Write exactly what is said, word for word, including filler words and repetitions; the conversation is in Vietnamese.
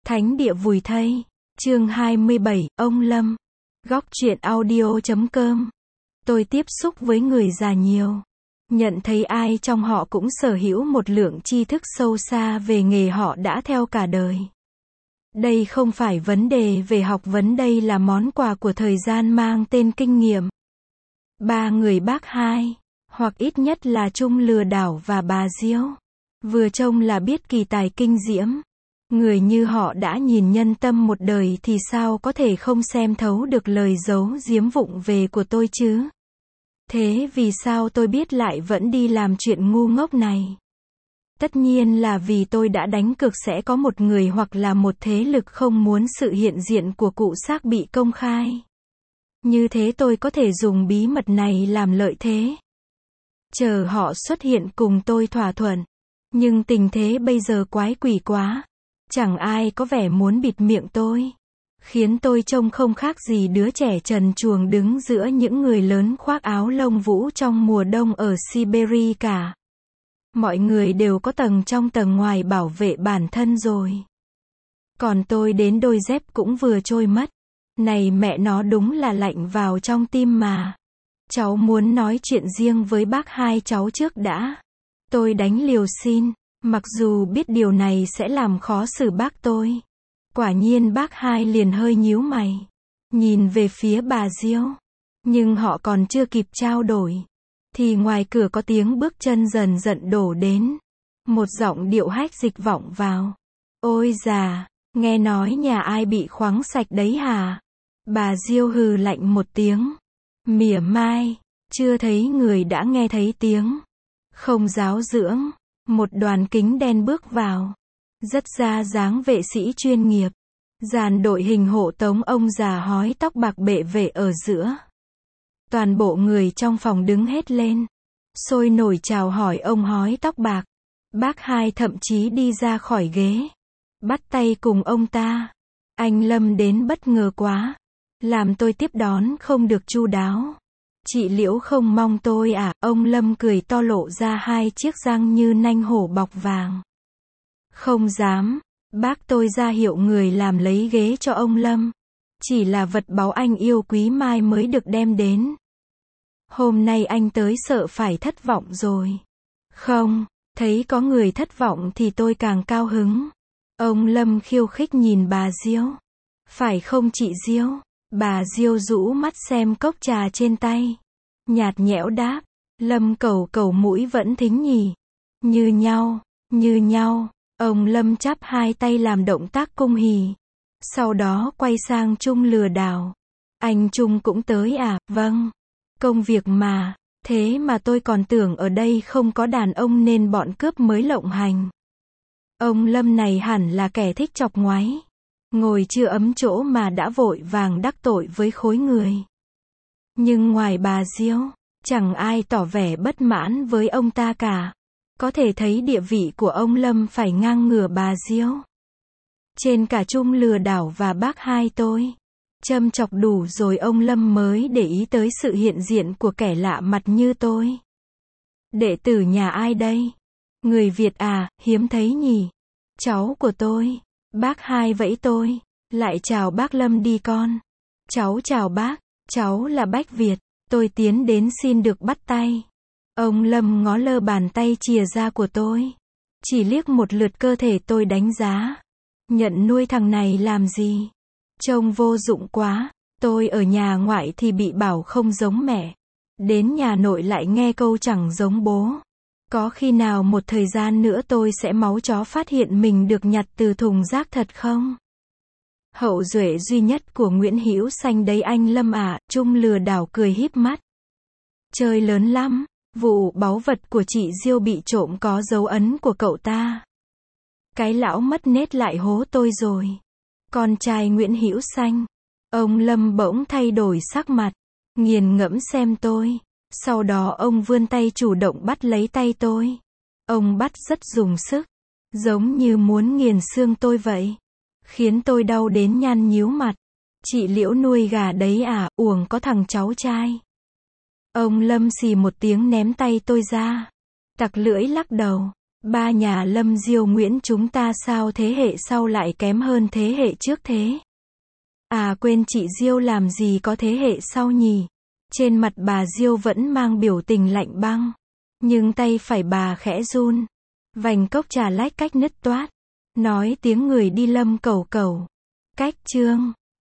Thánh địa vùi thây. Chương hai mươi bảy, ông Lâm. Góc truyện audio chấm com. Tôi tiếp xúc với người già nhiều. Nhận thấy ai trong họ cũng sở hữu một lượng tri thức sâu xa về nghề họ đã theo cả đời. Đây không phải vấn đề về học vấn, đây là món quà của thời gian mang tên kinh nghiệm. Ba người bác hai, hoặc ít nhất là Trung lừa đảo và bà Diêu, vừa trông là biết kỳ tài kinh diễm. Người như họ đã nhìn nhân tâm một đời thì sao có thể không xem thấu được lời giấu giếm vụng về của tôi chứ? Thế vì sao tôi biết lại vẫn đi làm chuyện ngu ngốc này? Tất nhiên là vì tôi đã đánh cược sẽ có một người hoặc là một thế lực không muốn sự hiện diện của cụ xác bị công khai. Như thế tôi có thể dùng bí mật này làm lợi thế. Chờ họ xuất hiện cùng tôi thỏa thuận. Nhưng tình thế bây giờ quái quỷ quá. Chẳng ai có vẻ muốn bịt miệng tôi. Khiến tôi trông không khác gì đứa trẻ trần truồng đứng giữa những người lớn khoác áo lông vũ trong mùa đông ở Siberia cả. Mọi người đều có tầng trong tầng ngoài bảo vệ bản thân rồi. Còn tôi đến đôi dép cũng vừa trôi mất. Này mẹ nó, đúng là lạnh vào trong tim mà. Cháu muốn nói chuyện riêng với bác hai cháu trước đã. Tôi đánh liều xin, mặc dù biết điều này sẽ làm khó xử bác tôi. Quả nhiên bác hai liền hơi nhíu mày, nhìn về phía bà Diêu. Nhưng họ còn chưa kịp trao đổi, thì ngoài cửa có tiếng bước chân dần dần đổ đến. Một giọng điệu hách dịch vọng vào. Ôi già, nghe nói nhà ai bị khoáng sạch đấy hả? Bà Diêu hừ lạnh một tiếng. Mỉa mai, chưa thấy người đã nghe thấy tiếng. Không giáo dưỡng. Một đoàn kính đen bước vào. Rất ra dáng vệ sĩ chuyên nghiệp. Dàn đội hình hộ tống ông già hói tóc bạc bệ vệ ở giữa. Toàn bộ người trong phòng đứng hết lên, sôi nổi chào hỏi ông hói tóc bạc. Bác hai thậm chí đi ra khỏi ghế, bắt tay cùng ông ta. Anh Lâm đến bất ngờ quá, làm tôi tiếp đón không được chu đáo. Chị Liễu không mong tôi à? Ông Lâm cười to lộ ra hai chiếc răng như nanh hổ bọc vàng. Không dám. Bác tôi ra hiệu người làm lấy ghế cho ông Lâm. Chỉ là vật báu anh yêu quý mai mới được đem đến. Hôm nay anh tới sợ phải thất vọng rồi. Không, thấy có người thất vọng thì tôi càng cao hứng. Ông Lâm khiêu khích nhìn bà Diêu. Phải không chị Diêu? Bà Diêu rũ mắt xem cốc trà trên tay. Nhạt nhẽo đáp. Lâm cầu cầu mũi vẫn thính nhỉ. Như nhau, như nhau. Ông Lâm chắp hai tay làm động tác cung hỉ. Sau đó quay sang Trung lừa đảo. Anh Trung cũng tới à? Vâng. Công việc mà. Thế mà tôi còn tưởng ở đây không có đàn ông nên bọn cướp mới lộng hành. Ông Lâm này hẳn là kẻ thích chọc ngoáy. Ngồi chưa ấm chỗ mà đã vội vàng đắc tội với khối người. Nhưng ngoài bà Diêu, chẳng ai tỏ vẻ bất mãn với ông ta cả. Có thể thấy địa vị của ông Lâm phải ngang ngửa bà Diêu. Trên cả Trung lừa đảo và bác hai tôi. Châm chọc đủ rồi ông Lâm mới để ý tới sự hiện diện của kẻ lạ mặt như tôi. Đệ tử nhà ai đây? Người Việt à, hiếm thấy nhỉ? Cháu của tôi. Bác hai vẫy tôi. Lại chào bác Lâm đi con. Cháu chào bác. Cháu là Bách Việt. Tôi tiến đến xin được bắt tay. Ông Lâm ngó lơ bàn tay chìa ra của tôi. Chỉ liếc một lượt cơ thể tôi đánh giá. Nhận nuôi thằng này làm gì? Trông vô dụng quá. Tôi ở nhà ngoại thì bị bảo không giống mẹ. Đến nhà nội lại nghe câu chẳng giống bố. Có khi nào một thời gian nữa tôi sẽ máu chó phát hiện mình được nhặt từ thùng rác thật không? Hậu duệ duy nhất của Nguyễn Hữu Xanh đấy anh Lâm à? Trung lừa đảo cười híp mắt. Chơi lớn lắm. Vụ báu vật của chị Diêu bị trộm có dấu ấn của cậu ta. Cái lão mất nết lại hố tôi rồi. Con trai Nguyễn Hữu Xanh. Ông Lâm bỗng thay đổi sắc mặt. Nghiền ngẫm xem tôi. Sau đó ông vươn tay chủ động bắt lấy tay tôi. Ông bắt rất dùng sức. Giống như muốn nghiền xương tôi vậy. Khiến tôi đau đến nhăn nhíu mặt. Chị Liễu nuôi gà đấy à? Uổng có thằng cháu trai. Ông Lâm xì một tiếng ném tay tôi ra. Tặc lưỡi lắc đầu. Ba nhà Lâm Diêu Nguyễn chúng ta sao thế hệ sau lại kém hơn thế hệ trước thế? À quên chị Diêu làm gì có thế hệ sau nhỉ? Trên mặt bà Diêu vẫn mang biểu tình lạnh băng. Nhưng tay phải bà khẽ run. Vành cốc trà lách cách nứt toát. Nói tiếng người đi Lâm cẩu cẩu. Cách chương